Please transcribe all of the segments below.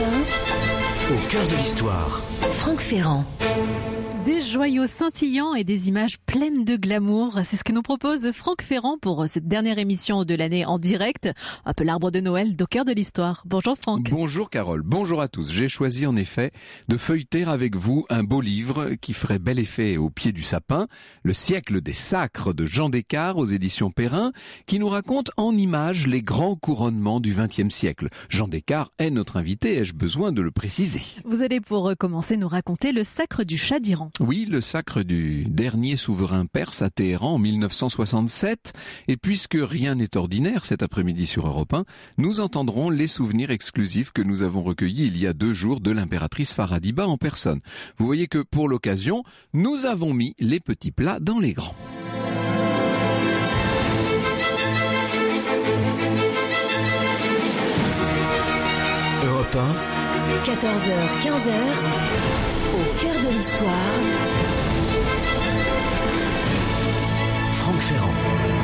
Au cœur de l'histoire. Franck Ferrand. Des joyaux scintillants et des images pleines de glamour. C'est ce que nous propose Franck Ferrand pour cette dernière émission de l'année en direct. Un peu l'arbre de Noël d'Au cœur de l'histoire. Bonjour Franck. Bonjour Carole, bonjour à tous. J'ai choisi en effet de feuilleter avec vous un beau livre qui ferait bel effet au pied du sapin. Le siècle des sacres de Jean Descartes aux éditions Perrin, qui nous raconte en images les grands couronnements du XXe siècle. Jean Descartes est notre invité, ai-je besoin de le préciser. Vous allez pour commencer nous raconter le sacre du Shah d'Iran. Oui, le sacre du dernier souverain perse à Téhéran en 1967. Et puisque rien n'est ordinaire cet après-midi sur Europe 1, nous entendrons les souvenirs exclusifs que nous avons recueillis il y a 2 jours de l'impératrice Faradiba en personne. Vous voyez que pour l'occasion, nous avons mis les petits plats dans les grands. Europe 1, 14h, 15h, au cœur de l'histoire. Franck Ferrand.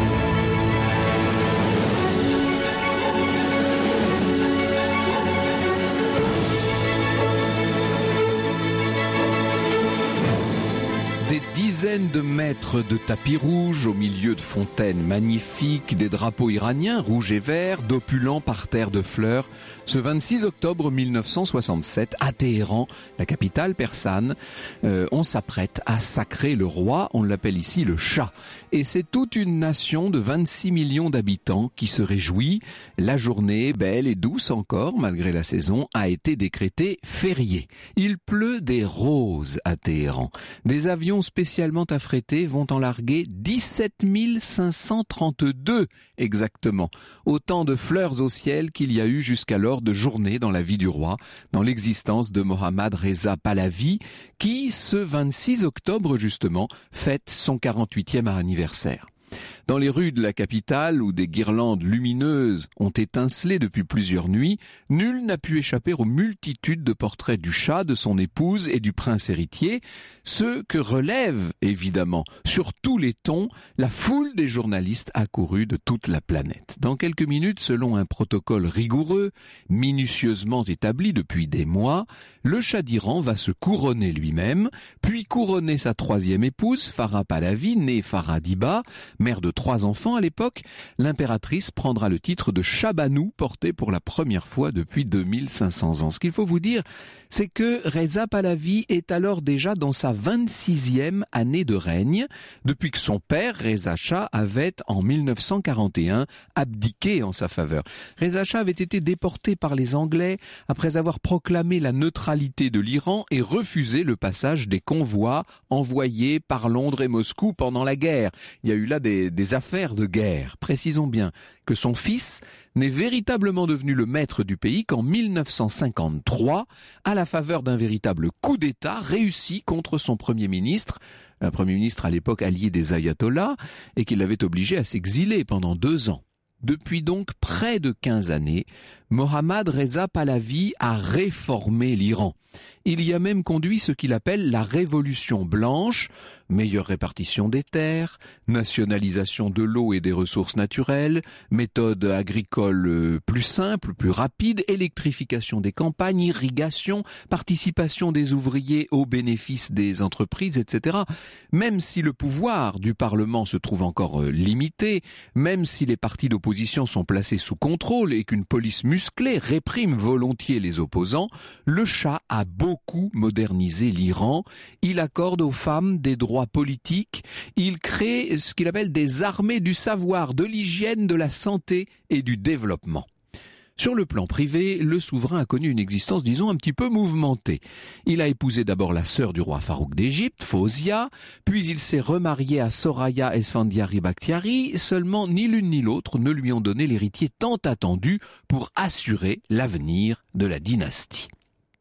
Des dizaines de mètres de tapis rouges au milieu de fontaines magnifiques, des drapeaux iraniens rouges et verts, d'opulents parterres de fleurs. Ce 26 octobre 1967, à Téhéran, la capitale persane, on s'apprête à sacrer le roi, on l'appelle ici le Shah. Et c'est toute une nation de 26 millions d'habitants qui se réjouit. La journée, belle et douce encore, malgré la saison, a été décrétée fériée. Il pleut des roses à Téhéran. Des avions spécialement affrétés vont en larguer 17 532 exactement. Autant de fleurs au ciel qu'il y a eu jusqu'alors de journées dans la vie du roi, dans l'existence de Mohammad Reza Pahlavi, qui, ce 26 octobre justement, fête son 48e anniversaire. Dans les rues de la capitale, où des guirlandes lumineuses ont étincelé depuis plusieurs nuits, nul n'a pu échapper aux multitudes de portraits du Shah, de son épouse et du prince héritier, ceux que relève, évidemment, sur tous les tons, la foule des journalistes accourus de toute la planète. Dans quelques minutes, selon un protocole rigoureux, minutieusement établi depuis des mois, le Shah d'Iran va se couronner lui-même, puis couronner sa 3e épouse, Farah Pahlavi, née Faradiba, mère de 3 enfants à l'époque. L'impératrice prendra le titre de Shahbanou, porté pour la première fois depuis 2500 ans. Ce qu'il faut vous dire, c'est que Reza Pahlavi est alors déjà dans sa 26e année de règne, depuis que son père, Reza Shah, avait, en 1941, abdiqué en sa faveur. Reza Shah avait été déporté par les Anglais après avoir proclamé la neutralité de l'Iran et refusé le passage des convois envoyés par Londres et Moscou pendant la guerre. Il y a eu là des affaires de guerre. Précisons bien que son fils n'est véritablement devenu le maître du pays qu'en 1953, à la faveur d'un véritable coup d'État réussi contre son Premier ministre, un Premier ministre à l'époque allié des ayatollahs, et qui l'avait obligé à s'exiler pendant 2 ans. Depuis donc près de 15 années, Mohammad Reza Pahlavi a réformé l'Iran. Il y a même conduit ce qu'il appelle la révolution blanche, meilleure répartition des terres, nationalisation de l'eau et des ressources naturelles, méthode agricole plus simple, plus rapide, électrification des campagnes, irrigation, participation des ouvriers aux bénéfices des entreprises, etc. Même si le pouvoir du Parlement se trouve encore limité, même si les partis d'opposition sont placés sous contrôle et qu'une police musclée réprime volontiers les opposants, le Shah a beaucoup modernisé l'Iran. Il accorde aux femmes des droits politiques. Il crée ce qu'il appelle des armées du savoir, de l'hygiène, de la santé et du développement. Sur le plan privé, le souverain a connu une existence, disons, un petit peu mouvementée. Il a épousé d'abord la sœur du roi Farouk d'Égypte, Fawzia, puis il s'est remarié à Soraya Esfandiari Bakhtiari. Seulement, ni l'une ni l'autre ne lui ont donné l'héritier tant attendu pour assurer l'avenir de la dynastie.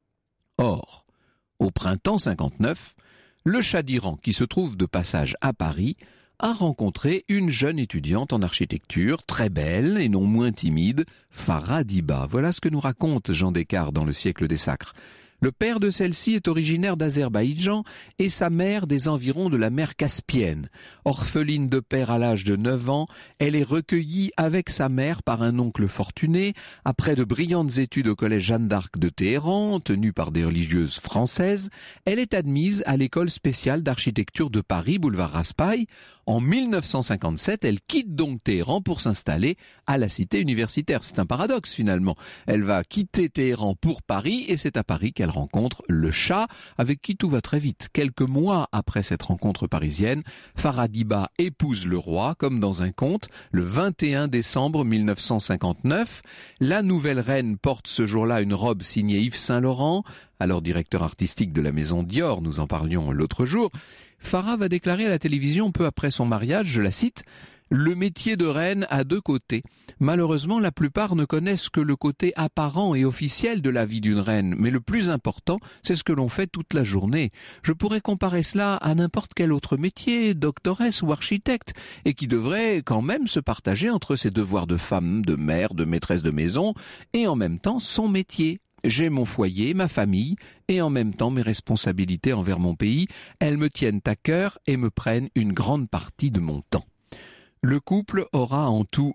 Or, au printemps 59, le Shah d'Iran, qui se trouve de passage à Paris, a rencontré une jeune étudiante en architecture, très belle et non moins timide, Faradiba. Voilà ce que nous raconte Jean Descartes dans Le siècle des sacres. Le père de celle-ci est originaire d'Azerbaïdjan et sa mère des environs de la mer Caspienne. Orpheline de père à l'âge de 9 ans, elle est recueillie avec sa mère par un oncle fortuné. Après de brillantes études au collège Jeanne d'Arc de Téhéran, tenu par des religieuses françaises, elle est admise à l'école spéciale d'architecture de Paris, boulevard Raspail. En 1957, elle quitte donc Téhéran pour s'installer à la cité universitaire. C'est un paradoxe finalement. Elle va quitter Téhéran pour Paris et c'est à Paris qu'elle rencontre le Shah, avec qui tout va très vite. Quelques mois après cette rencontre parisienne, Farah Diba épouse le roi, comme dans un conte, le 21 décembre 1959. La nouvelle reine porte ce jour-là une robe signée Yves Saint-Laurent, alors directeur artistique de la maison Dior, nous en parlions l'autre jour. Farah va déclarer à la télévision peu après son mariage, je la cite, « Le métier de reine a deux côtés. Malheureusement, la plupart ne connaissent que le côté apparent et officiel de la vie d'une reine, mais le plus important, c'est ce que l'on fait toute la journée. Je pourrais comparer cela à n'importe quel autre métier, doctoresse ou architecte, et qui devrait quand même se partager entre ses devoirs de femme, de mère, de maîtresse de maison, et en même temps son métier. J'ai mon foyer, ma famille, et en même temps mes responsabilités envers mon pays. Elles me tiennent à cœur et me prennent une grande partie de mon temps. » Le couple aura en tout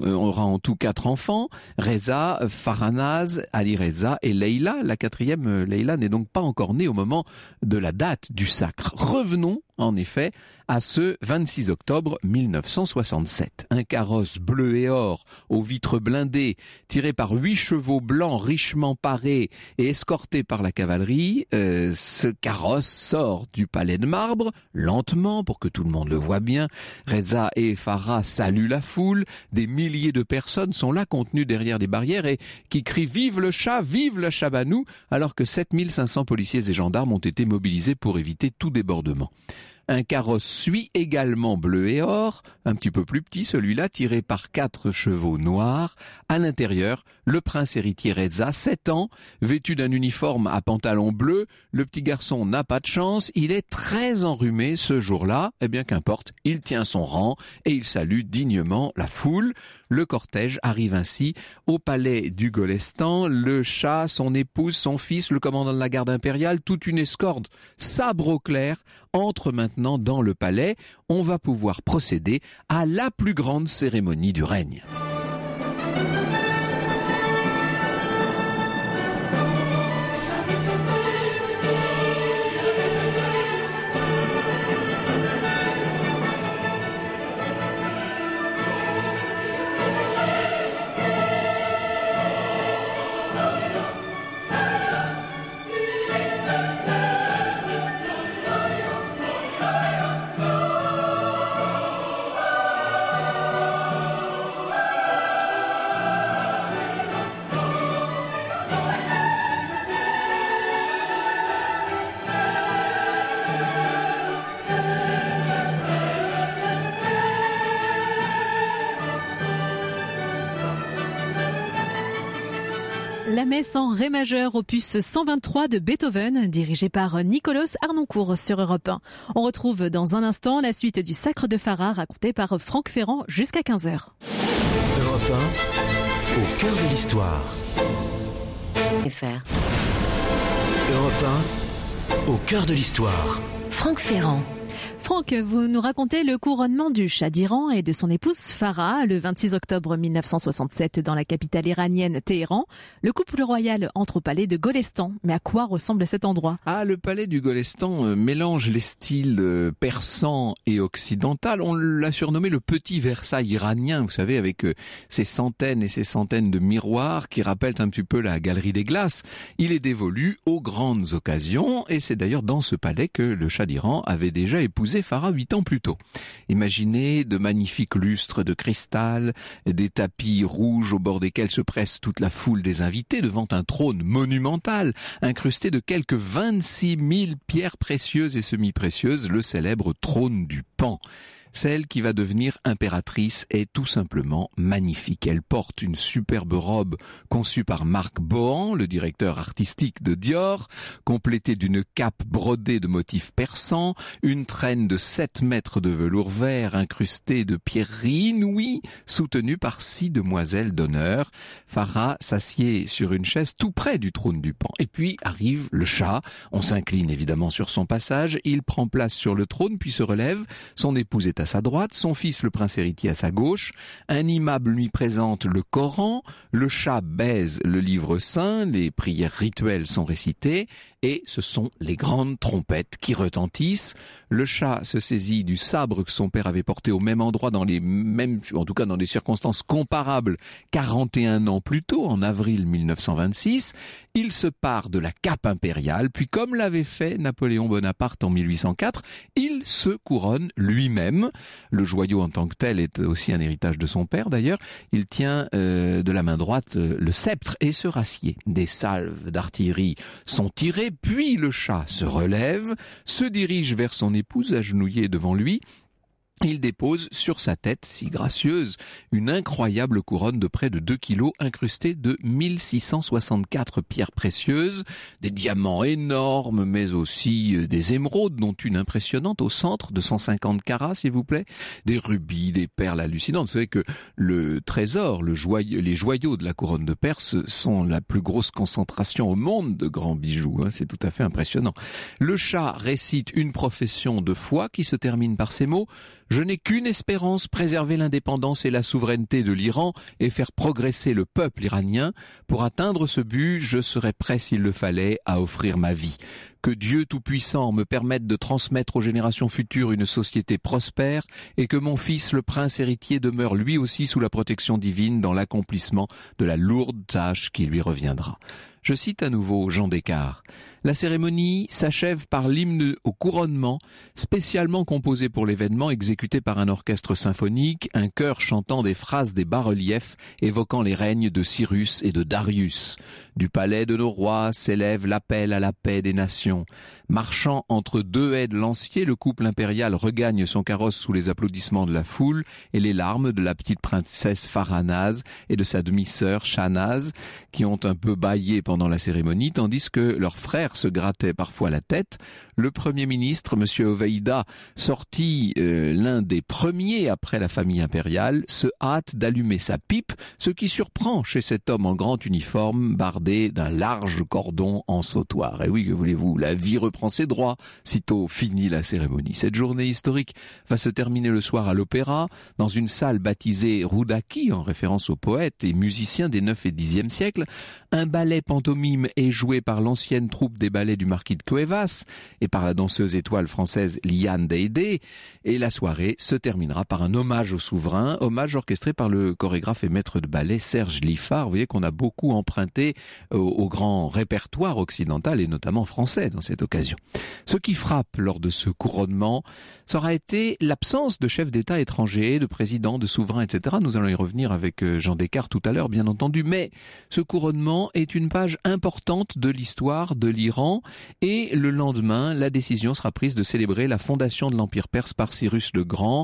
4 enfants, Reza, Farhanaz, Ali Reza et Leïla. La quatrième, Leïla, n'est donc pas encore née au moment de la date du sacre. Revenons, en effet, à ce 26 octobre 1967. Un carrosse bleu et or, aux vitres blindées, tiré par 8 chevaux blancs richement parés et escorté par la cavalerie, ce carrosse sort du palais de marbre, lentement, pour que tout le monde le voit bien. Reza et Farah saluent la foule. Des milliers de personnes sont là, contenues derrière les barrières et qui crient « Vive le Shah, vive la Shahbanou !» alors que 7500 policiers et gendarmes ont été mobilisés pour éviter tout débordement. Un carrosse suit également bleu et or, un petit peu plus petit celui-là, tiré par 4 chevaux noirs. À l'intérieur, le prince héritier Reza, 7 ans, vêtu d'un uniforme à pantalon bleu. Le petit garçon n'a pas de chance, il est très enrhumé ce jour-là. Eh bien qu'importe, il tient son rang et il salue dignement la foule. Le cortège arrive ainsi au palais du Golestan. Le Shah, son épouse, son fils, le commandant de la garde impériale, toute une escorte sabre au clair entre maintenant dans le palais. On va pouvoir procéder à la plus grande cérémonie du règne. La messe en ré majeur, opus 123 de Beethoven, dirigé par Nicolas Arnoncourt sur Europe 1. On retrouve dans un instant la suite du Sacre de Farah, raconté par Franck Ferrand jusqu'à 15h. Europe 1, au cœur de l'histoire. Europe 1, au cœur de l'histoire. Franck Ferrand. Franck, vous nous racontez le couronnement du Shah d'Iran et de son épouse Farah le 26 octobre 1967 dans la capitale iranienne Téhéran. Le couple royal entre au palais de Golestan. Mais à quoi ressemble cet endroit ? Ah, le palais du Golestan mélange les styles persan et occidental. On l'a surnommé le petit Versailles iranien, vous savez, avec ses centaines et ses centaines de miroirs qui rappellent un petit peu la galerie des glaces. Il est dévolu aux grandes occasions et c'est d'ailleurs dans ce palais que le Shah d'Iran avait déjà épousé Farah 8 ans plus tôt. Imaginez de magnifiques lustres de cristal, des tapis rouges au bord desquels se presse toute la foule des invités devant un trône monumental, incrusté de quelques 26 000 pierres précieuses et semi-précieuses, le célèbre trône du Pan. Celle qui va devenir impératrice est tout simplement magnifique. Elle porte une superbe robe conçue par Marc Bohan, le directeur artistique de Dior, complétée d'une cape brodée de motifs persans, une traîne de 7 mètres de velours vert incrustée de pierreries inouïes, soutenue par 6 demoiselles d'honneur. Farah s'assied sur une chaise tout près du trône du Pan. Et puis arrive le Shah. On s'incline évidemment sur son passage. Il prend place sur le trône puis se relève. Son épouse est à sa droite, son fils le prince héritier à sa gauche. Un imam lui présente le Coran. Le Shah baise le livre saint. Les prières rituelles sont récitées. Et ce sont les grandes trompettes qui retentissent. Le Shah se saisit du sabre que son père avait porté au même endroit dans des circonstances comparables 41 ans plus tôt, en avril 1926. Il se pare de la cape impériale, puis comme l'avait fait Napoléon Bonaparte en 1804, il se couronne lui-même. Le joyau en tant que tel est aussi un héritage de son père d'ailleurs. Il tient de la main droite le sceptre et se rassied. Des salves d'artillerie sont tirées, puis le Shah se relève, se dirige vers son épouse agenouillée devant lui. Il dépose sur sa tête, si gracieuse, une incroyable couronne de près de 2 kilos incrustée de 1664 pierres précieuses, des diamants énormes, mais aussi des émeraudes, dont une impressionnante au centre de 150 carats, s'il vous plaît, des rubis, des perles hallucinantes. Vous savez que le trésor, les joyaux de la couronne de Perse sont la plus grosse concentration au monde de grands bijoux. C'est tout à fait impressionnant. Le Shah récite une profession de foi qui se termine par ces mots: je n'ai qu'une espérance, préserver l'indépendance et la souveraineté de l'Iran et faire progresser le peuple iranien. Pour atteindre ce but, je serai prêt s'il le fallait à offrir ma vie. Que Dieu Tout-Puissant me permette de transmettre aux générations futures une société prospère et que mon fils, le prince héritier, demeure lui aussi sous la protection divine dans l'accomplissement de la lourde tâche qui lui reviendra. Je cite à nouveau Jean Descartes. La cérémonie s'achève par l'hymne au couronnement, spécialement composé pour l'événement, exécuté par un orchestre symphonique, un chœur chantant des phrases des bas-reliefs évoquant les règnes de Cyrus et de Darius. Du palais de nos rois s'élève l'appel à la paix des nations. Marchant entre 2 haies de lanciers, le couple impérial regagne son carrosse sous les applaudissements de la foule et les larmes de la petite princesse Farhanaz et de sa demi-sœur Shahnaz, qui ont un peu bâillé pendant la cérémonie, tandis que leur frère se grattait parfois la tête. Le Premier ministre, M. Oveïda, sorti l'un des premiers après la famille impériale, se hâte d'allumer sa pipe, ce qui surprend chez cet homme en grand uniforme, bardé d'un large cordon en sautoir. Et oui, que voulez-vous, la vie reprend ses droits, sitôt finie la cérémonie. Cette journée historique va se terminer le soir à l'opéra, dans une salle baptisée Roudaki, en référence aux poètes et musiciens des 9 et 10e siècles. Un ballet pantomime est joué par l'ancienne troupe des ballets du marquis de Cuevas et par la danseuse étoile française Liane Deidé. Et la soirée se terminera par un hommage au souverain, hommage orchestré par le chorégraphe et maître de ballet Serge Liffard. Vous voyez qu'on a beaucoup emprunté au grand répertoire occidental et notamment français dans cette occasion. Ce qui frappe lors de ce couronnement, ça aura été l'absence de chefs d'État étrangers, de présidents, de souverains, etc. Nous allons y revenir avec Jean Descartes tout à l'heure, bien entendu. Mais ce couronnement est une page importante de l'histoire de l'Iran et le lendemain, la décision sera prise de célébrer la fondation de l'Empire perse par Cyrus le Grand.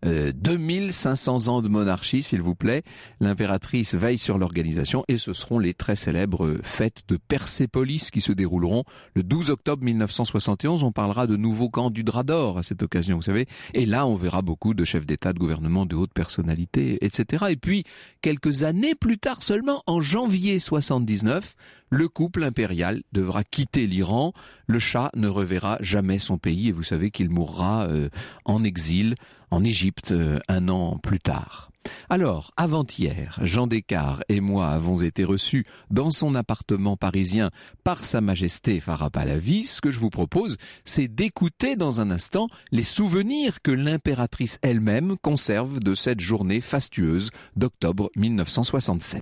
2500 ans de monarchie, s'il vous plaît. L'impératrice veille sur l'organisation et ce seront les très célèbres fêtes de Persépolis qui se dérouleront le 12 octobre 1971. On parlera de nouveau camp du drap d'or à cette occasion, vous savez. Et là, on verra beaucoup de chefs d'État, de gouvernement, de hautes personnalités, etc. Et puis, quelques années plus tard seulement, en janvier 79, le couple impérial devra quitter l'Iran. Le Shah ne reverra jamais son pays et vous savez qu'il mourra en exil en Égypte un an plus tard. Alors, avant-hier, Jean Descartes et moi avons été reçus dans son appartement parisien par Sa Majesté Farah Pahlavi. Ce que je vous propose, c'est d'écouter dans un instant les souvenirs que l'impératrice elle-même conserve de cette journée fastueuse d'octobre 1967.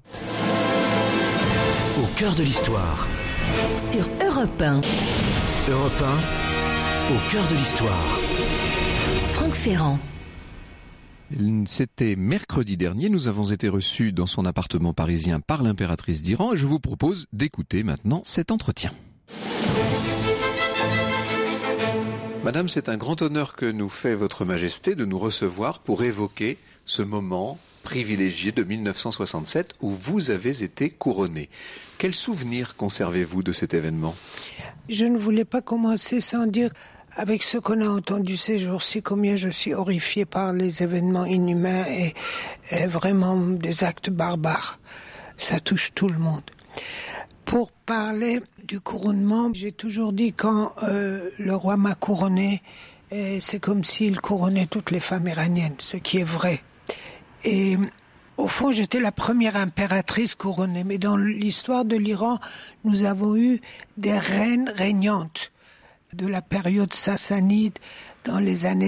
Au cœur de l'histoire. Sur Europe 1. Europe 1, au cœur de l'histoire. Franck Ferrand. C'était mercredi dernier, nous avons été reçus dans son appartement parisien par l'impératrice d'Iran et je vous propose d'écouter maintenant cet entretien. Madame, c'est un grand honneur que nous fait Votre Majesté de nous recevoir pour évoquer ce moment privilégié de 1967 où vous avez été couronné. Quel souvenir conservez-vous de cet événement? Je ne voulais pas commencer sans dire, avec ce qu'on a entendu ces jours-ci, combien je suis horrifiée par les événements inhumains et vraiment des actes barbares. Ça touche tout le monde. Pour parler du couronnement, j'ai toujours dit quand le roi m'a couronné, c'est comme s'il couronnait toutes les femmes iraniennes, ce qui est vrai. Et au fond, j'étais la première impératrice couronnée. Mais dans l'histoire de l'Iran, nous avons eu des reines régnantes de la période sassanide dans les années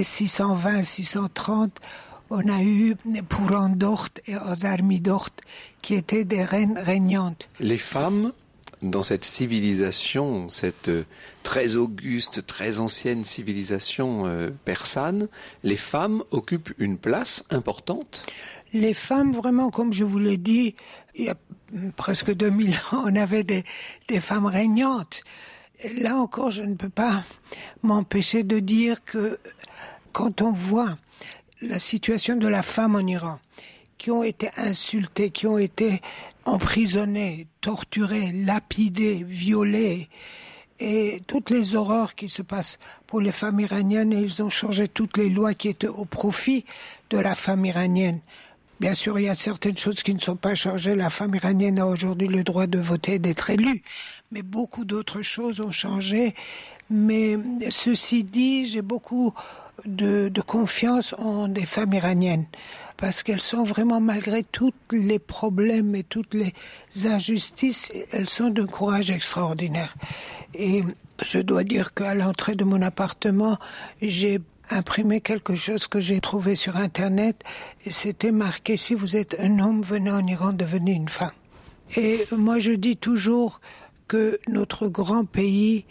620-630. On a eu Pourandort et Ozarmidort qui étaient des reines régnantes. Les femmes, dans cette civilisation, cette très auguste, très ancienne civilisation persane, les femmes occupent une place importante. Les femmes, vraiment, comme je vous l'ai dit, il y a presque 2000 ans, on avait des femmes régnantes. Et là encore, je ne peux pas m'empêcher de dire que quand on voit la situation de la femme en Iran, qui ont été insultées, qui ont été emprisonnées, torturées, lapidées, violées, et toutes les horreurs qui se passent pour les femmes iraniennes, et ils ont changé toutes les lois qui étaient au profit de la femme iranienne. Bien sûr, il y a certaines choses qui ne sont pas changées. La femme iranienne a aujourd'hui le droit de voter et d'être élue. Mais beaucoup d'autres choses ont changé. Mais ceci dit, j'ai beaucoup de confiance en des femmes iraniennes. Parce qu'elles sont vraiment, malgré tous les problèmes et toutes les injustices, elles sont d'un courage extraordinaire. Et je dois dire qu'à l'entrée de mon appartement, j'ai imprimé quelque chose que j'ai trouvé sur Internet. Et c'était marqué « Si vous êtes un homme, venez en Iran, devenez une femme ». Et moi, je dis toujours que notre grand pays,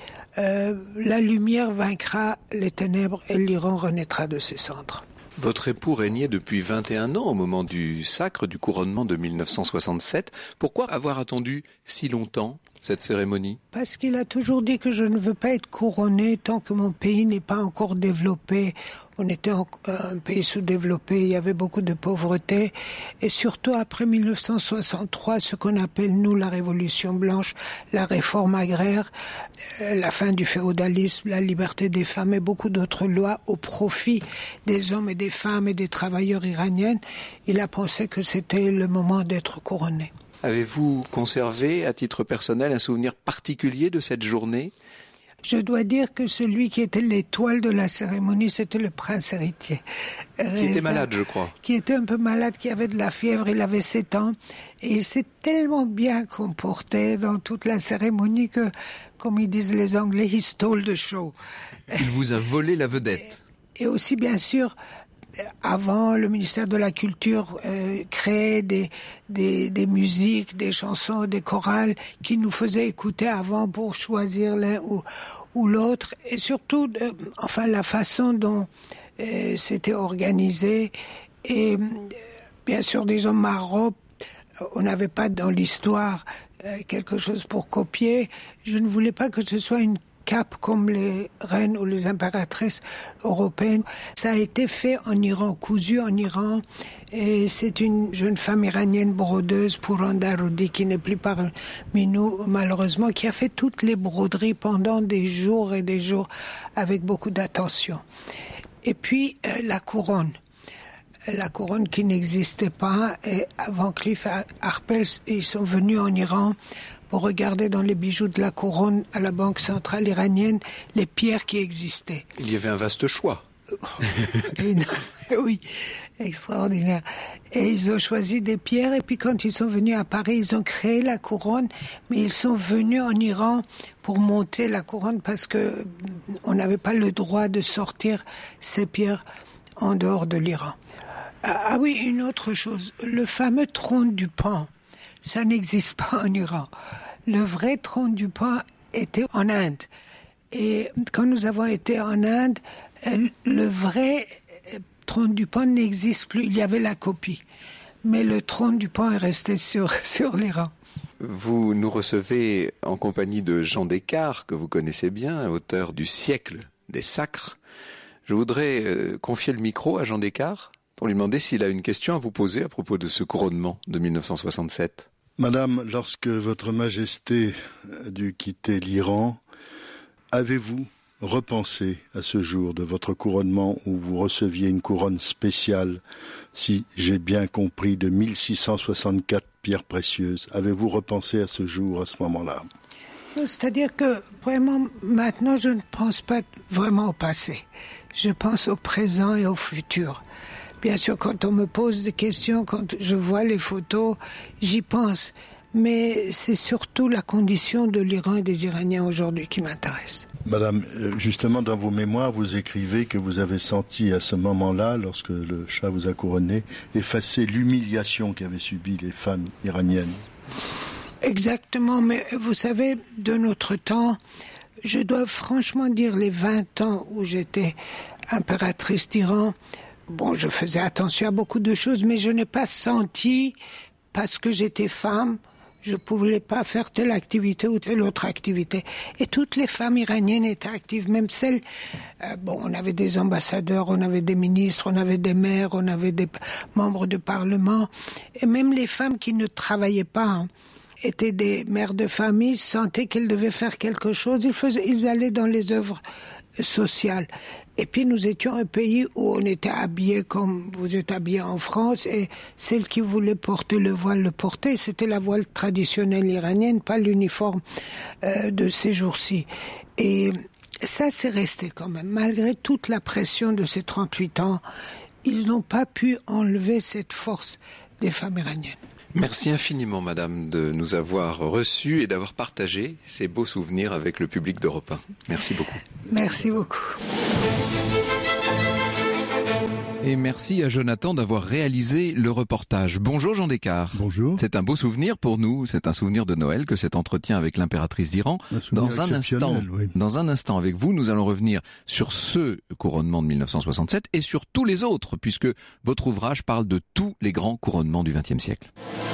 la lumière vaincra les ténèbres et l'Iran renaîtra de ses cendres. Votre époux régnait depuis 21 ans au moment du sacre du couronnement de 1967. Pourquoi avoir attendu si longtemps cette cérémonie? Parce qu'il a toujours dit que je ne veux pas être couronné tant que mon pays n'est pas encore développé. On était un pays sous-développé, il y avait beaucoup de pauvreté. Et surtout après 1963, ce qu'on appelle nous la Révolution blanche, la réforme agraire, la fin du féodalisme, la liberté des femmes et beaucoup d'autres lois au profit des hommes et des femmes et des travailleurs iraniens, il a pensé que c'était le moment d'être couronné. Avez-vous conservé, à titre personnel, un souvenir particulier de cette journée? Je dois dire que celui qui était l'étoile de la cérémonie, c'était le prince héritier. Qui était malade, je crois. Qui était un peu malade, qui avait de la fièvre, il avait 7 ans. Et il s'est tellement bien comporté dans toute la cérémonie que, comme ils disent les Anglais, he stole the show. Il vous a volé la vedette. Et aussi, bien sûr, avant, le ministère de la Culture créait des musiques, des chansons, des chorales qui nous faisaient écouter avant pour choisir l'un ou l'autre. Et surtout, la façon dont c'était organisé. Et bien sûr, disons, Maroc, on n'avait pas dans l'histoire quelque chose pour copier. Je ne voulais pas que ce soit une cape comme les reines ou les impératrices européennes. Ça a été fait en Iran, cousu en Iran. Et c'est une jeune femme iranienne brodeuse, Pourand Daroudi, qui n'est plus parmi nous, malheureusement, qui a fait toutes les broderies pendant des jours et des jours avec beaucoup d'attention. Et puis, la couronne. La couronne qui n'existait pas. Et Van Cleef Arpels, ils sont venus en Iran pour regarder dans les bijoux de la couronne à la Banque centrale iranienne les pierres qui existaient. Il y avait un vaste choix. Oui, extraordinaire. Et ils ont choisi des pierres et puis quand ils sont venus à Paris, ils ont créé la couronne, mais ils sont venus en Iran pour monter la couronne parce que on n'avait pas le droit de sortir ces pierres en dehors de l'Iran. Ah oui, une autre chose, le fameux trône du Pan, ça n'existe pas en Iran. Le vrai trône du Pan était en Inde. Et quand nous avons été en Inde, le vrai trône du Pan n'existe plus. Il y avait la copie. Mais le trône du Pan est resté sur l'Iran. Vous nous recevez en compagnie de Jean Descartes, que vous connaissez bien, auteur du siècle des sacres. Je voudrais confier le micro à Jean Descartes pour lui demander s'il a une question à vous poser à propos de ce couronnement de 1967. Madame, lorsque votre Majesté a dû quitter l'Iran, avez-vous repensé à ce jour de votre couronnement où vous receviez une couronne spéciale, si j'ai bien compris, de 1664 pierres précieuses? Avez-vous repensé à ce jour, à ce moment-là? C'est-à-dire que vraiment, maintenant, je ne pense pas vraiment au passé. Je pense au présent et au futur. Bien sûr, quand on me pose des questions, quand je vois les photos, j'y pense. Mais c'est surtout la condition de l'Iran et des Iraniens aujourd'hui qui m'intéresse. Madame, justement dans vos mémoires, vous écrivez que vous avez senti à ce moment-là, lorsque le Shah vous a couronné, effacer l'humiliation qu'avaient subie les femmes iraniennes. Exactement, mais vous savez, de notre temps, je dois franchement dire les 20 ans où j'étais impératrice d'Iran, bon, je faisais attention à beaucoup de choses, mais je n'ai pas senti, parce que j'étais femme, je ne pouvais pas faire telle activité ou telle autre activité. Et toutes les femmes iraniennes étaient actives, même celles... on avait des ambassadeurs, on avait des ministres, on avait des maires, on avait des membres de parlement. Et même les femmes qui ne travaillaient pas, étaient des mères de famille, sentaient qu'elles devaient faire quelque chose. Ils allaient dans les œuvres sociales. Et puis nous étions un pays où on était habillés comme vous êtes habillés en France, et celle qui voulait porter le voile le portait. C'était la voile traditionnelle iranienne, pas l'uniforme de ces jours-ci. Et ça, c'est resté quand même. Malgré toute la pression de ces 38 ans, ils n'ont pas pu enlever cette force des femmes iraniennes. Merci infiniment, madame, de nous avoir reçus et d'avoir partagé ces beaux souvenirs avec le public d'Europe 1. Merci beaucoup. Merci beaucoup. Et merci à Jonathan d'avoir réalisé le reportage. Bonjour Jean Descartes. Bonjour. C'est un beau souvenir pour nous, c'est un souvenir de Noël que cet entretien avec l'impératrice d'Iran. Dans un instant avec vous, nous allons revenir sur ce couronnement de 1967 et sur tous les autres, puisque votre ouvrage parle de tous les grands couronnements du XXe siècle.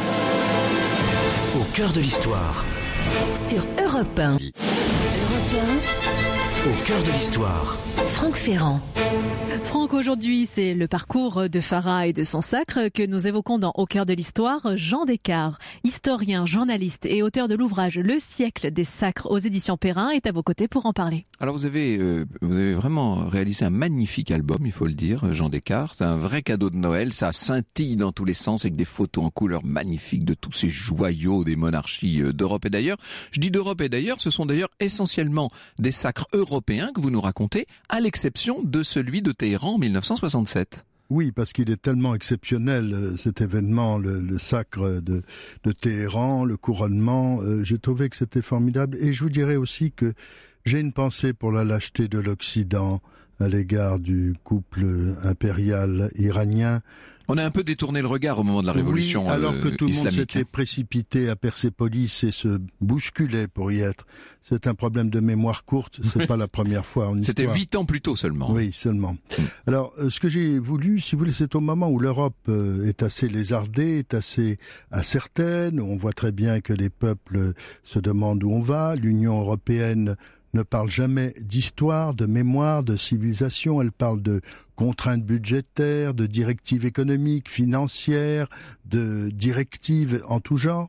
Au cœur de l'histoire. Sur Europe 1. Europe 1. Au cœur de l'histoire. Franck Ferrand. Franck, aujourd'hui, c'est le parcours de Farah et de son sacre que nous évoquons dans Au cœur de l'histoire. Jean Descartes, historien, journaliste et auteur de l'ouvrage Le siècle des sacres aux éditions Perrin, est à vos côtés pour en parler. Alors vous avez vraiment réalisé un magnifique album, il faut le dire, Jean Descartes. C'est un vrai cadeau de Noël, ça scintille dans tous les sens avec des photos en couleurs magnifiques de tous ces joyaux des monarchies d'Europe et d'ailleurs. Je dis d'Europe et d'ailleurs, ce sont d'ailleurs essentiellement des sacres européens que vous nous racontez, à l'exception de celui de Téhéran en 1967. Oui, parce qu'il est tellement exceptionnel, cet événement, le sacre de Téhéran, le couronnement. J'ai trouvé que c'était formidable. Et je vous dirais aussi que j'ai une pensée pour la lâcheté de l'Occident à l'égard du couple impérial iranien. On a un peu détourné le regard au moment de la révolution islamique. Alors que tout le monde s'était précipité à Persépolis et se bousculait pour y être. C'est un problème de mémoire courte, c'est pas la première fois en histoire. C'était 8 ans plus tôt seulement. Oui, seulement. Alors, ce que j'ai voulu, si vous voulez, c'est au moment où l'Europe est assez lézardée, est assez incertaine, on voit très bien que les peuples se demandent où on va, l'Union européenne ne parle jamais d'histoire, de mémoire, de civilisation. Elle parle de contraintes budgétaires, de directives économiques, financières, de directives en tout genre.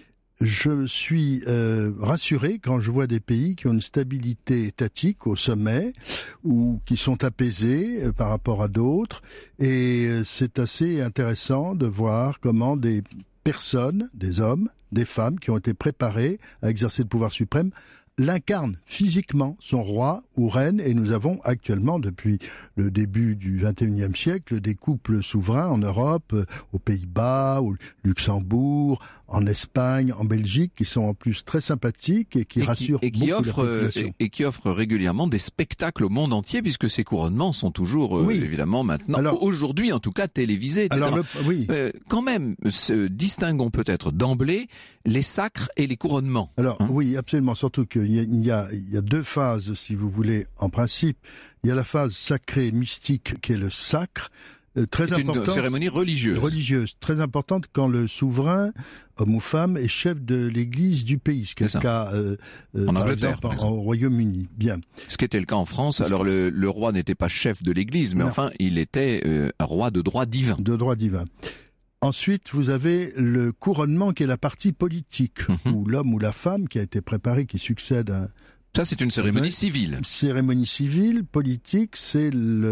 Je suis rassuré quand je vois des pays qui ont une stabilité étatique au sommet ou qui sont apaisés par rapport à d'autres. Et c'est assez intéressant de voir comment des personnes, des hommes, des femmes qui ont été préparés à exercer le pouvoir suprême l'incarne physiquement, son roi ou reine, et nous avons actuellement, depuis le début du XXIe siècle, des couples souverains en Europe, aux Pays-Bas, au Luxembourg, en Espagne, en Belgique, qui sont en plus très sympathiques et qui rassurent beaucoup la population. Et qui offrent régulièrement des spectacles au monde entier, puisque ces couronnements sont toujours, évidemment, maintenant, aujourd'hui en tout cas, télévisés, etc. Quand même, distinguons peut-être d'emblée les sacres et les couronnements. Alors, oui, absolument, surtout qu'il y a deux phases, si vous voulez, en principe. Il y a la phase sacrée, mystique, qui est le sacre, très importante. Une cérémonie religieuse. Religieuse, très importante quand le souverain, homme ou femme, est chef de l'église du pays. Ce qui est le cas en Angleterre, par exemple, au Royaume-Uni. Bien. Ce qui était le cas en France. Alors le roi n'était pas chef de l'église, mais enfin il était un roi de droit divin. De droit divin. Ensuite, vous avez le couronnement qui est la partie politique, où l'homme ou la femme qui a été préparé, qui succède à... Ça, c'est une cérémonie civile. Cérémonie civile, politique, c'est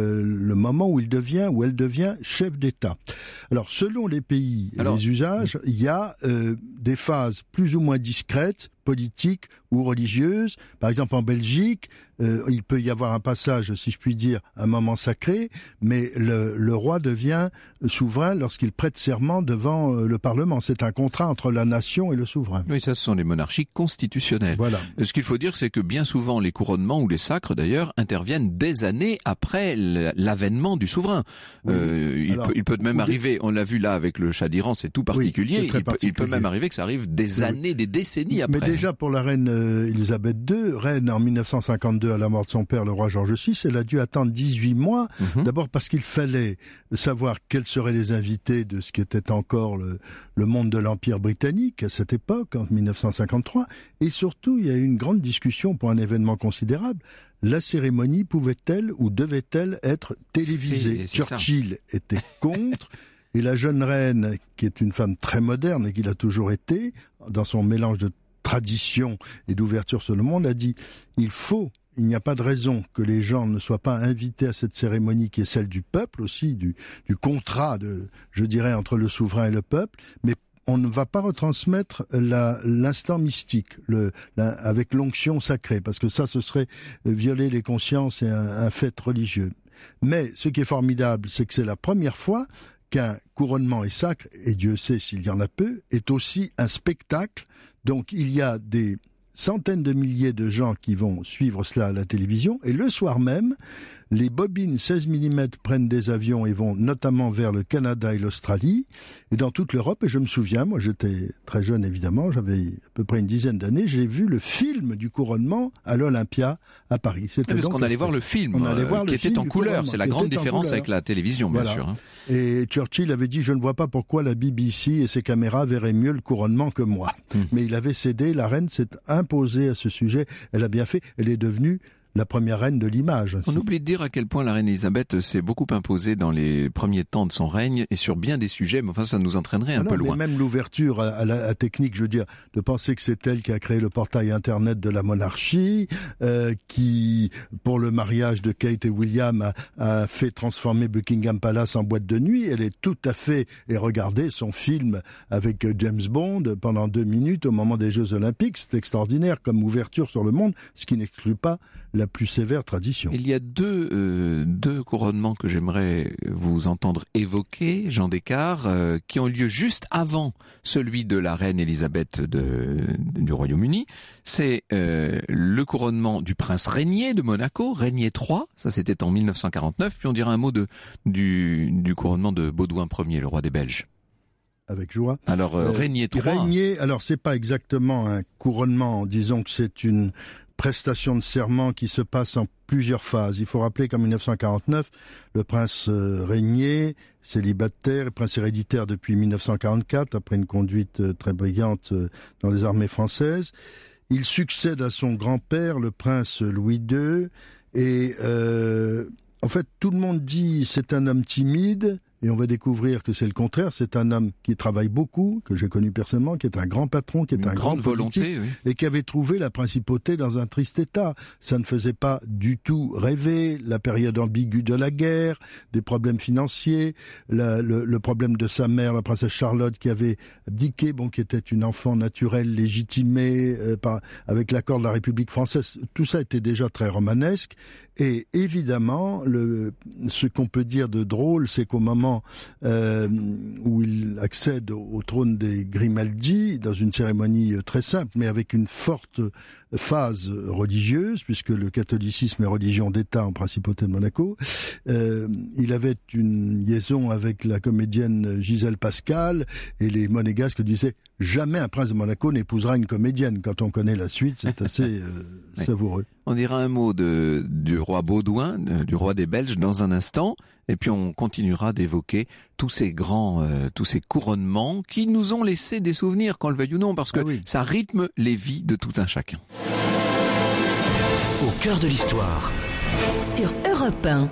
le moment où il devient, ou elle devient chef d'État. Alors, selon les pays et les usages, il y a des phases plus ou moins discrètes, politiques ou religieuses. Par exemple, en Belgique, il peut y avoir un passage, si je puis dire, un moment sacré, mais le roi devient souverain lorsqu'il prête serment devant le Parlement. C'est un contrat entre la nation et le souverain. Oui, ça, ce sont les monarchies constitutionnelles. Voilà. Ce qu'il faut dire, c'est que bien souvent, les couronnements ou les sacres, d'ailleurs, interviennent des années après l'avènement du souverain. Oui. Il peut même arriver, on l'a vu là avec le Shah d'Iran, c'est tout particulier. Oui, il peut même arriver que ça arrive des années, des décennies après. Mais déjà, pour la reine Elisabeth II, reine en 1952 à la mort de son père, le roi George VI, elle a dû attendre 18 mois, d'abord parce qu'il fallait savoir quels seraient les invités de ce qui était encore le monde de l'Empire britannique à cette époque, en 1953, et surtout, il y a eu une grande discussion pour un événement considérable. La cérémonie pouvait-elle ou devait-elle être télévisée ? Churchill était contre. Et la jeune reine, qui est une femme très moderne et qui l'a toujours été, dans son mélange de tradition et d'ouverture sur le monde, a dit « il n'y a pas de raison que les gens ne soient pas invités à cette cérémonie qui est celle du peuple aussi, du contrat, je dirais, entre le souverain et le peuple, mais on ne va pas retransmettre l'instant mystique, avec l'onction sacrée, parce que ça, ce serait violer les consciences et un fait religieux. Mais ce qui est formidable, c'est que c'est la première fois qu'un couronnement est sacre, et Dieu sait s'il y en a peu, est aussi un spectacle. Donc il y a des centaines de milliers de gens qui vont suivre cela à la télévision, et le soir même, les bobines 16 mm prennent des avions et vont notamment vers le Canada et l'Australie, et dans toute l'Europe. Et je me souviens, moi j'étais très jeune évidemment, j'avais à peu près une dizaine d'années, j'ai vu le film du couronnement à l'Olympia à Paris. C'était parce qu'on allait voir le film, qui était en couleur. C'est la grande différence avec la télévision, bien sûr. Hein. Et Churchill avait dit « Je ne vois pas pourquoi la BBC et ses caméras verraient mieux le couronnement que moi ». Mais il avait cédé, la reine s'est imposée à ce sujet. Elle a bien fait, elle est devenue la première reine de l'image. On oublie de dire à quel point la reine Elisabeth s'est beaucoup imposée dans les premiers temps de son règne et sur bien des sujets, mais enfin ça nous entraînerait un peu loin. Même l'ouverture à la technique, je veux dire, de penser que c'est elle qui a créé le portail internet de la monarchie, qui, pour le mariage de Kate et William, a fait transformer Buckingham Palace en boîte de nuit. Elle est tout à fait, et regardez son film avec James Bond pendant 2 minutes au moment des Jeux Olympiques, c'est extraordinaire comme ouverture sur le monde, ce qui n'exclut pas la plus sévère tradition. Il y a deux couronnements que j'aimerais vous entendre évoquer, Jean Descartes, qui ont lieu juste avant celui de la reine Elisabeth du Royaume-Uni. C'est le couronnement du prince Régnier de Monaco, Régnier III, ça c'était en 1949, puis on dira un mot du couronnement de Baudouin Ier, le roi des Belges. Avec joie. Alors, Régnier III... Régnier, alors c'est pas exactement un couronnement, disons que c'est une prestation de serment qui se passe en plusieurs phases. Il faut rappeler qu'en 1949, le prince Régnier, célibataire, prince héréditaire depuis 1944, après une conduite très brillante dans les armées françaises, il succède à son grand-père, le prince Louis II, et en fait, tout le monde dit c'est un homme timide, et on va découvrir que c'est le contraire. C'est un homme qui travaille beaucoup, que j'ai connu personnellement, qui est un grand patron, qui est un grand volonté, oui. Et qui avait trouvé la principauté dans un triste état. Ça ne faisait pas du tout rêver, la période ambiguë de la guerre, des problèmes financiers, le problème de sa mère, la princesse Charlotte, qui avait abdiqué, qui était une enfant naturelle, légitimée, avec l'accord de la République française. Tout ça était déjà très romanesque. Et évidemment, ce qu'on peut dire de drôle, c'est qu'au moment où il accède au trône des Grimaldi, dans une cérémonie très simple, mais avec une forte phase religieuse, puisque le catholicisme est religion d'État en principauté de Monaco, il avait une liaison avec la comédienne Gisèle Pascal, et les monégasques disaient « jamais un prince de Monaco n'épousera une comédienne. Quand on connaît la suite, c'est assez savoureux. On dira un mot du roi Baudouin, du roi des Belges, dans un instant, et puis on continuera d'évoquer tous ces couronnements qui nous ont laissé des souvenirs, qu'on le veuille ou non, parce que ça rythme les vies de tout un chacun. Au cœur de l'histoire. Sur Europe 1.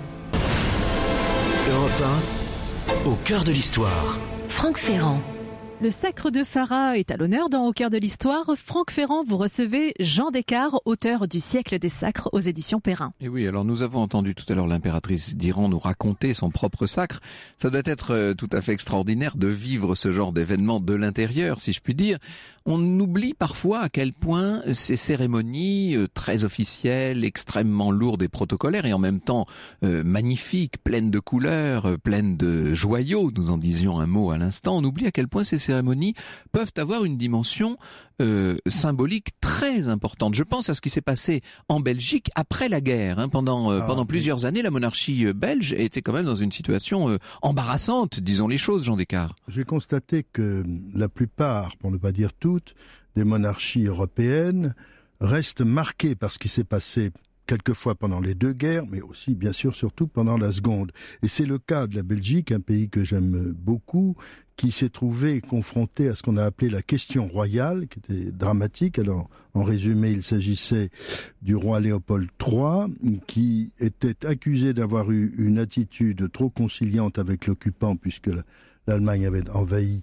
Europe 1, au cœur de l'histoire. Franck Ferrand. Le sacre de Farah est à l'honneur dans Au cœur de l'histoire. Franck Ferrand, vous recevez Jean Descartes, auteur du siècle des sacres aux éditions Perrin. Et oui, alors nous avons entendu tout à l'heure l'impératrice d'Iran nous raconter son propre sacre. Ça doit être tout à fait extraordinaire de vivre ce genre d'événement de l'intérieur, si je puis dire. On oublie parfois à quel point ces cérémonies très officielles, extrêmement lourdes et protocolaires, et en même temps magnifiques, pleines de couleurs, pleines de joyaux, nous en disions un mot à l'instant, on oublie à quel point ces cérémonies peuvent avoir une dimension symbolique très importante. Je pense à ce qui s'est passé en Belgique après la guerre. Pendant plusieurs années, la monarchie belge était quand même dans une situation embarrassante, disons les choses, Jean Descartes. J'ai constaté que la plupart, pour ne pas dire toutes, des monarchies européennes restent marquées par ce qui s'est passé quelquefois pendant les deux guerres, mais aussi, bien sûr, surtout pendant la seconde. Et c'est le cas de la Belgique, un pays que j'aime beaucoup, qui s'est trouvé confronté à ce qu'on a appelé la question royale, qui était dramatique. Alors, en résumé, il s'agissait du roi Léopold III, qui était accusé d'avoir eu une attitude trop conciliante avec l'occupant, puisque l'Allemagne avait envahi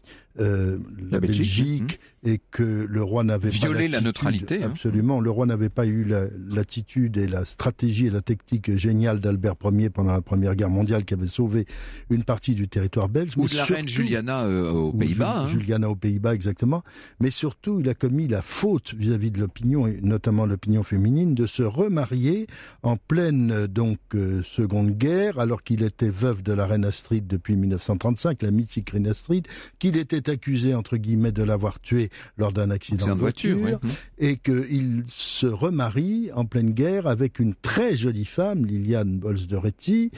la Belgique et que le roi n'avait pas violé la neutralité. Absolument, le roi n'avait pas eu l'attitude et la stratégie et la technique géniale d'Albert Ier pendant la Première Guerre mondiale, qui avait sauvé une partie du territoire belge. Ou de la reine Juliana aux Pays-Bas. Juliana aux Pays-Bas, exactement. Mais surtout, il a commis la faute vis-à-vis de l'opinion, et notamment l'opinion féminine, de se remarier en pleine Seconde Guerre, alors qu'il était veuf de la reine Astrid depuis 1935, la mythique reine Astrid, qu'il était accusé, entre guillemets, de l'avoir tuée lors d'un accident de voiture, et qu'il se remarie en pleine guerre avec une très jolie femme, Liliane Bolz-de-Réty,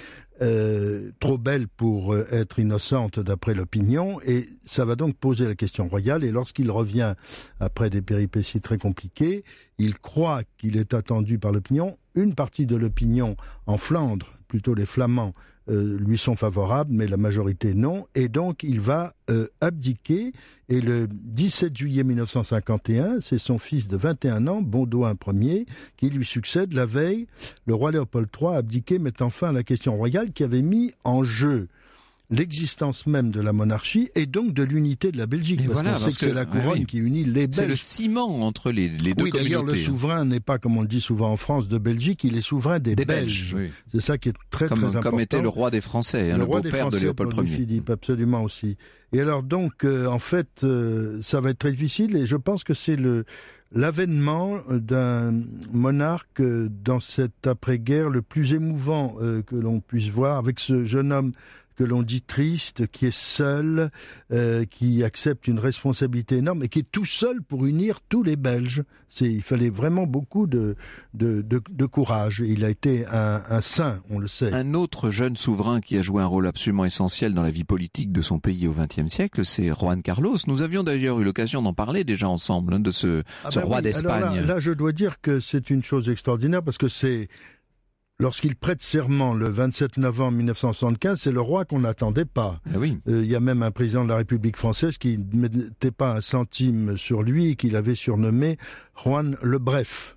trop belle pour être innocente d'après l'opinion, et ça va donc poser la question royale. Et lorsqu'il revient après des péripéties très compliquées, il croit qu'il est attendu par l'opinion. Une partie de l'opinion en Flandre, plutôt les Flamands, lui sont favorables, mais la majorité non, et donc il va abdiquer, et le 17 juillet 1951, c'est son fils de 21 ans, Baudouin Ier, qui lui succède. La veille, le roi Léopold III a abdiqué, mettant fin à la question royale qui avait mis en jeu l'existence même de la monarchie et donc de l'unité de la Belgique, parce qu'on sait que c'est la couronne qui unit les Belges. C'est le ciment entre les deux communautés. D'ailleurs, le souverain n'est pas, comme on le dit souvent en France, de Belgique, il est souverain des Belges. Oui. C'est ça qui est très important. Comme était le roi des Français, le beau-père de Léopold Ier. Philippe, absolument aussi. Et alors donc, en fait, ça va être très difficile, et je pense que c'est l'avènement d'un monarque dans cette après-guerre le plus émouvant que l'on puisse voir, avec ce jeune homme que l'on dit triste, qui est seul, qui accepte une responsabilité énorme et qui est tout seul pour unir tous les Belges. Il fallait vraiment beaucoup de courage. Il a été un saint, on le sait. Un autre jeune souverain qui a joué un rôle absolument essentiel dans la vie politique de son pays au XXe siècle, c'est Juan Carlos. Nous avions d'ailleurs eu l'occasion d'en parler déjà ensemble, de ce roi d'Espagne. Alors là, je dois dire que c'est une chose extraordinaire, parce que lorsqu'il prête serment le 27 novembre 1975, c'est le roi qu'on n'attendait pas. Il y a même un président de la République française qui ne mettait pas un centime sur lui et qu'il avait surnommé Juan le Bref.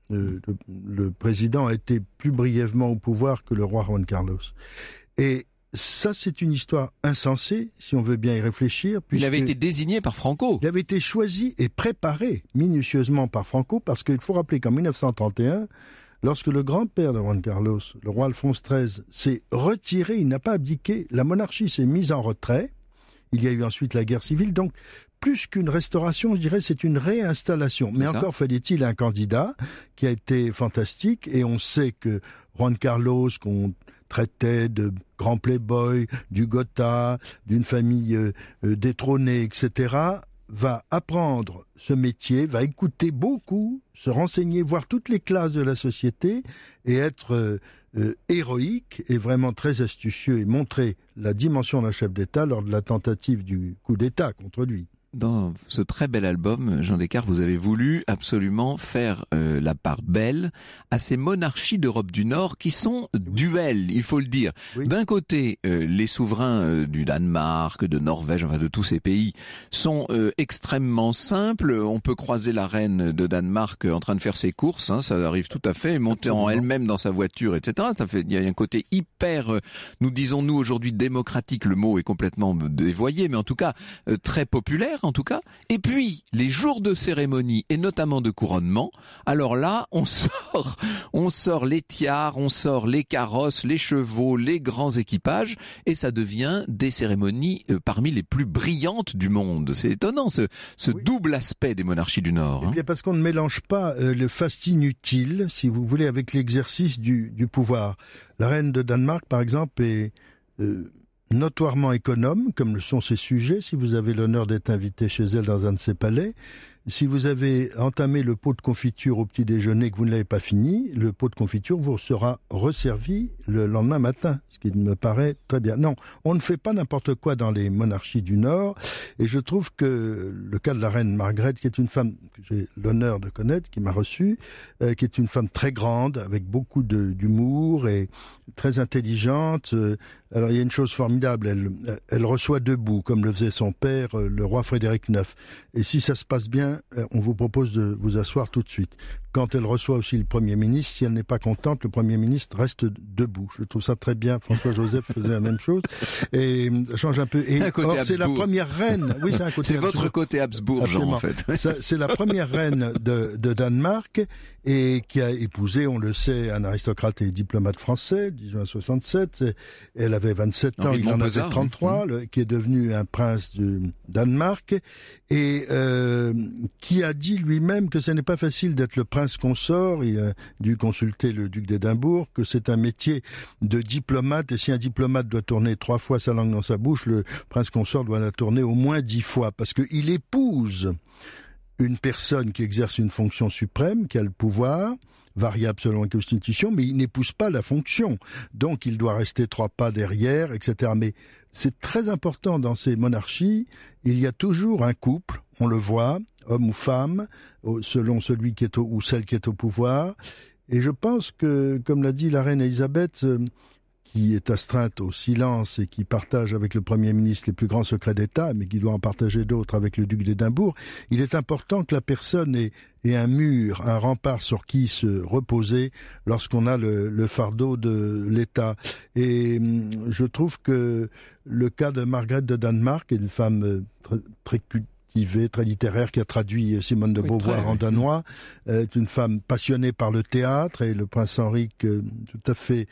Le président a été plus brièvement au pouvoir que le roi Juan Carlos. Et ça, c'est une histoire insensée, si on veut bien y réfléchir. Il avait été désigné par Franco. Il avait été choisi et préparé minutieusement par Franco, parce qu'il faut rappeler qu'en 1931... lorsque le grand-père de Juan Carlos, le roi Alphonse XIII, s'est retiré, il n'a pas abdiqué, la monarchie s'est mise en retrait. Il y a eu ensuite la guerre civile. Donc, plus qu'une restauration, je dirais, c'est une réinstallation. Mais encore fallait-il un candidat qui a été fantastique. Et on sait que Juan Carlos, qu'on traitait de grand playboy, du Gotha, d'une famille détrônée, etc., va apprendre ce métier, va écouter beaucoup, se renseigner, voir toutes les classes de la société et être héroïque et vraiment très astucieux et montrer la dimension d'un chef d'État lors de la tentative du coup d'État contre lui. Dans ce très bel album, Jean Descartes, vous avez voulu absolument faire la part belle à ces monarchies d'Europe du Nord qui sont duels, il faut le dire. Oui. D'un côté, les souverains du Danemark, de Norvège, enfin de tous ces pays, sont extrêmement simples. On peut croiser la reine de Danemark en train de faire ses courses, hein, ça arrive tout à fait, monter en elle-même dans sa voiture, etc. Il y a un côté hyper, nous disons-nous aujourd'hui démocratique, le mot est complètement dévoyé, mais en tout cas très populaire. En tout cas, et puis les jours de cérémonie et notamment de couronnement, alors là on sort les tiares, on sort les carrosses, les chevaux, les grands équipages, et ça devient des cérémonies parmi les plus brillantes du monde. C'est étonnant ce oui. double aspect des monarchies du Nord. Hein. Parce qu'on ne mélange pas le faste inutile, si vous voulez, avec l'exercice du pouvoir. La reine de Danemark, par exemple, est notoirement économe, comme le sont ses sujets, si vous avez l'honneur d'être invité chez elle dans un de ses palais. Si vous avez entamé le pot de confiture au petit déjeuner et que vous ne l'avez pas fini, le pot de confiture vous sera resservi le lendemain matin, ce qui me paraît très bien. Non, on ne fait pas n'importe quoi dans les monarchies du Nord, et je trouve que le cas de la reine Margrethe, qui est une femme que j'ai l'honneur de connaître, qui m'a reçu, qui est une femme très grande, avec beaucoup d'humour et très intelligente. Alors il y a une chose formidable, elle reçoit debout, comme le faisait son père, le roi Frédéric IX. Et si ça se passe bien, on vous propose de vous asseoir tout de suite. Quand elle reçoit aussi le Premier ministre, si elle n'est pas contente, le Premier ministre reste debout. Je trouve ça très bien. François-Joseph faisait la même chose. Et ça change un peu. Et or, c'est la première reine. Oui, c'est un côté. C'est votre côté Habsbourg, Jean, en fait. C'est la première reine de Danemark et qui a épousé, on le sait, un aristocrate et diplomate français, 1867. Elle avait 27 ans, il en avait 33, qui est devenu un prince de Danemark et qui a dit lui-même que ce n'est pas facile d'être le prince consort. Il a dû consulter le duc d'Édimbourg, que c'est un métier de diplomate, et si un diplomate doit tourner 3 fois sa langue dans sa bouche, le prince consort doit la tourner au moins 10 fois, parce qu'il épouse une personne qui exerce une fonction suprême, qui a le pouvoir, variable selon la Constitution, mais il n'épouse pas la fonction. Donc il doit rester 3 pas derrière, etc. Mais c'est très important dans ces monarchies, il y a toujours un couple, on le voit, homme ou femme, selon celui qui est ou celle qui est au pouvoir. Et je pense que, comme l'a dit la reine Elisabeth, qui est astreinte au silence et qui partage avec le Premier ministre les plus grands secrets d'État, mais qui doit en partager d'autres avec le duc d'Édimbourg, il est important que la personne ait un mur, un rempart sur qui se reposer lorsqu'on a le fardeau de l'État. Et je trouve que le cas de Margrethe de Danemark, une femme très cultivée, très littéraire, qui a traduit Simone de Beauvoir en danois, est une femme passionnée par le théâtre, et le prince Henrik tout à fait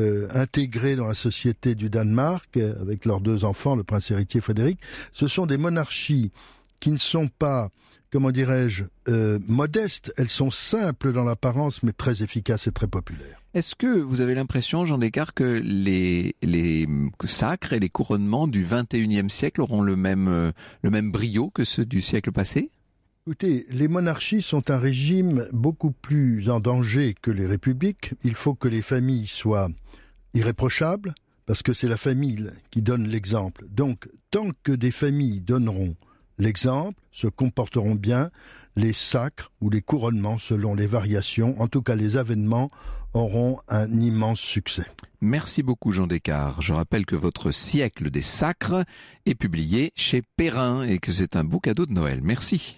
intégré dans la société du Danemark, avec leurs 2 enfants, le prince héritier Frédéric. Ce sont des monarchies qui ne sont pas, comment dirais-je, modestes, elles sont simples dans l'apparence, mais très efficaces et très populaires. Est-ce que vous avez l'impression, Jean Descartes, que les sacres et les couronnements du XXIe siècle auront le même brio que ceux du siècle passé ? Écoutez, les monarchies sont un régime beaucoup plus en danger que les républiques. Il faut que les familles soient irréprochables, parce que c'est la famille qui donne l'exemple. Donc, tant que des familles donneront l'exemple, se comporteront bien, les sacres ou les couronnements, selon les variations, en tout cas les avènements, auront un immense succès. Merci beaucoup Jean Descartes. Je rappelle que votre siècle des sacres est publié chez Perrin et que c'est un beau cadeau de Noël. Merci.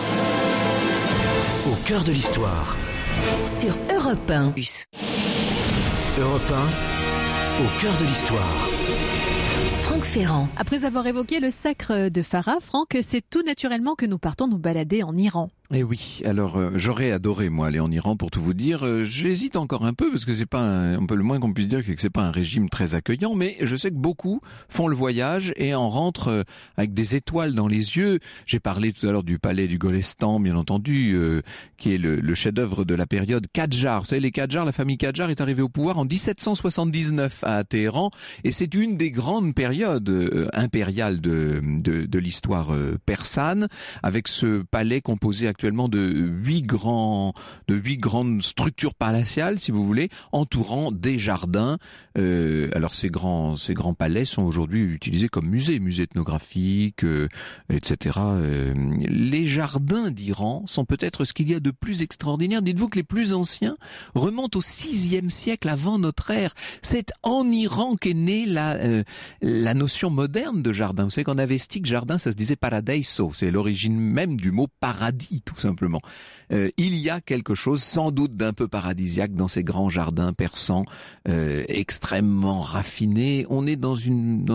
Au cœur de l'histoire. Sur Europe 1. Europe 1, au cœur de l'histoire. Franck Ferrand. Après avoir évoqué le sacre de Farah, Franck, c'est tout naturellement que nous partons nous balader en Iran. Eh oui, alors j'aurais adoré moi aller en Iran pour tout vous dire. J'hésite encore un peu parce que c'est pas un peu le moins qu'on puisse dire que c'est pas un régime très accueillant, mais je sais que beaucoup font le voyage et en rentrent avec des étoiles dans les yeux. J'ai parlé tout à l'heure du palais du Golestan, bien entendu, qui est le chef-d'œuvre de la période Kadjar. Vous savez, les Kadjar, la famille Kadjar est arrivée au pouvoir en 1779 à Téhéran et c'est une des grandes périodes impériales de l'histoire persane, avec ce palais composé à actuellement de 8 grandes structures palatiales, si vous voulez, entourant des jardins. Alors ces grands palais sont aujourd'hui utilisés comme musées ethnographiques, etc. Les jardins d'Iran sont peut-être ce qu'il y a de plus extraordinaire. Dites-vous que les plus anciens remontent au 6e siècle avant notre ère. C'est en Iran qu'est née la notion moderne de jardin. Vous savez qu'en avestique, jardin, ça se disait paradiso. C'est l'origine même du mot paradis, tout simplement. Il y a quelque chose, sans doute, d'un peu paradisiaque dans ces grands jardins persans, extrêmement raffinés. On est dans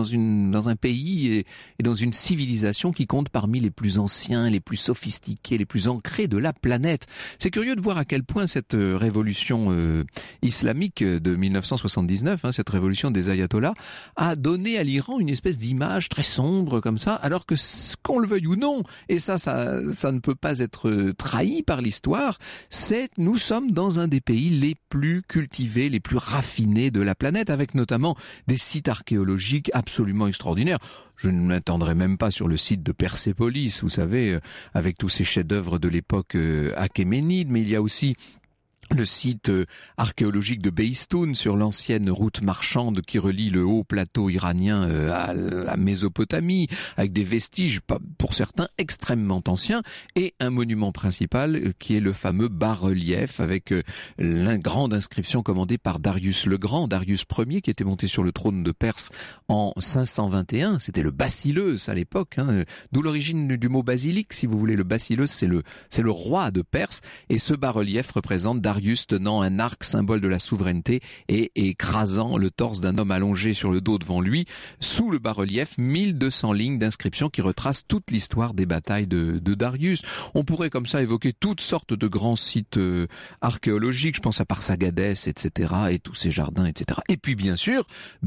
un pays et dans une civilisation qui compte parmi les plus anciens, les plus sophistiqués, les plus ancrés de la planète. C'est curieux de voir à quel point cette révolution islamique de 1979, cette révolution des ayatollahs, a donné à l'Iran une espèce d'image très sombre comme ça, alors que qu'on le veuille ou non, et ça ne peut pas être trahi par l'histoire, nous sommes dans un des pays les plus cultivés, les plus raffinés de la planète, avec notamment des sites archéologiques absolument extraordinaires. Je ne m'attendrai même pas sur le site de Persépolis, vous savez, avec tous ces chefs-d'œuvre de l'époque achéménide, mais il y a aussi le site archéologique de Behistun sur l'ancienne route marchande qui relie le haut plateau iranien à la Mésopotamie, avec des vestiges, pour certains, extrêmement anciens, et un monument principal qui est le fameux bas-relief avec la grande inscription commandée par Darius le Grand, Darius Ier, qui était monté sur le trône de Perse en 521. C'était le basileus à l'époque, d'où l'origine du mot basilique, si vous voulez. Le basileus, c'est le roi de Perse, et ce bas-relief représente Darius tenant un arc, symbole de la souveraineté, et écrasant le torse d'un homme allongé sur le dos devant lui. Sous le bas-relief, 1200 lignes d'inscriptions qui retracent toute l'histoire des batailles de Darius. On pourrait comme ça évoquer toutes sortes de grands sites archéologiques, je pense à Parsagadès, etc., et tous ces jardins, etc. Et puis bien sûr,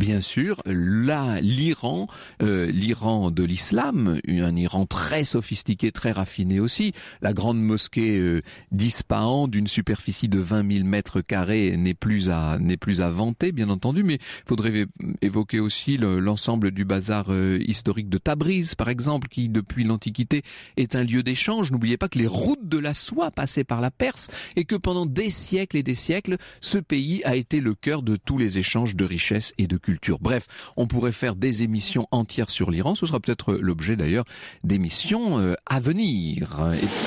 l'Iran de l'islam, un Iran très sophistiqué, très raffiné aussi. La grande mosquée d'Ispahan, d'une superficie de 20 000 mètres carrés, n'est plus à vanter, bien entendu, mais il faudrait évoquer aussi l'ensemble du bazar historique de Tabriz, par exemple, qui depuis l'Antiquité est un lieu d'échange. N'oubliez pas que les routes de la soie passaient par la Perse et que pendant des siècles et des siècles, ce pays a été le cœur de tous les échanges de richesses et de culture. Bref, on pourrait faire des émissions entières sur l'Iran. Ce sera peut-être l'objet d'ailleurs d'émissions à venir.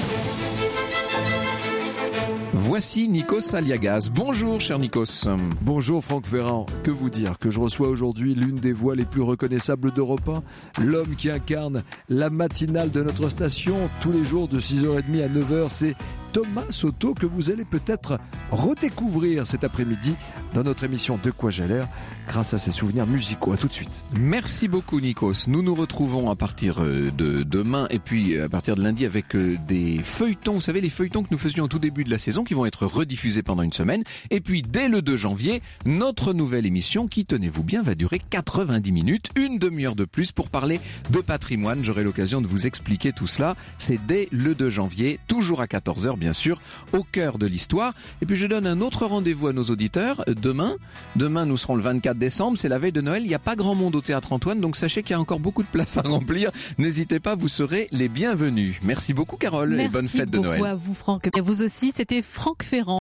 Voici Nikos Aliagas. Bonjour cher Nikos. Bonjour Franck Ferrand. Que vous dire que je reçois aujourd'hui l'une des voix les plus reconnaissables d'Europe 1, l'homme qui incarne la matinale de notre station tous les jours de 6h30 à 9h. C'est Thomas Soto que vous allez peut-être redécouvrir cet après-midi dans notre émission De quoi j'ai l'air grâce à ses souvenirs musicaux. À tout de suite. Merci beaucoup Nikos. Nous nous retrouvons à partir de demain et puis à partir de lundi avec des feuilletons. Vous savez, les feuilletons que nous faisions au tout début de la saison qui vont être rediffusés pendant une semaine. Et puis dès le 2 janvier, notre nouvelle émission qui, tenez-vous bien, va durer 90 minutes, une demi-heure de plus pour parler de patrimoine. J'aurai l'occasion de vous expliquer tout cela. C'est dès le 2 janvier, toujours à 14h bien sûr, au cœur de l'histoire. Et puis je donne un autre rendez-vous à nos auditeurs. Demain, nous serons le 24 décembre, c'est la veille de Noël. Il n'y a pas grand monde au Théâtre Antoine, donc sachez qu'il y a encore beaucoup de place à remplir. N'hésitez pas, vous serez les bienvenus. Merci beaucoup Carole et bonne fête de Noël. Merci beaucoup à vous Franck. Et vous aussi, c'était Franck Ferrand.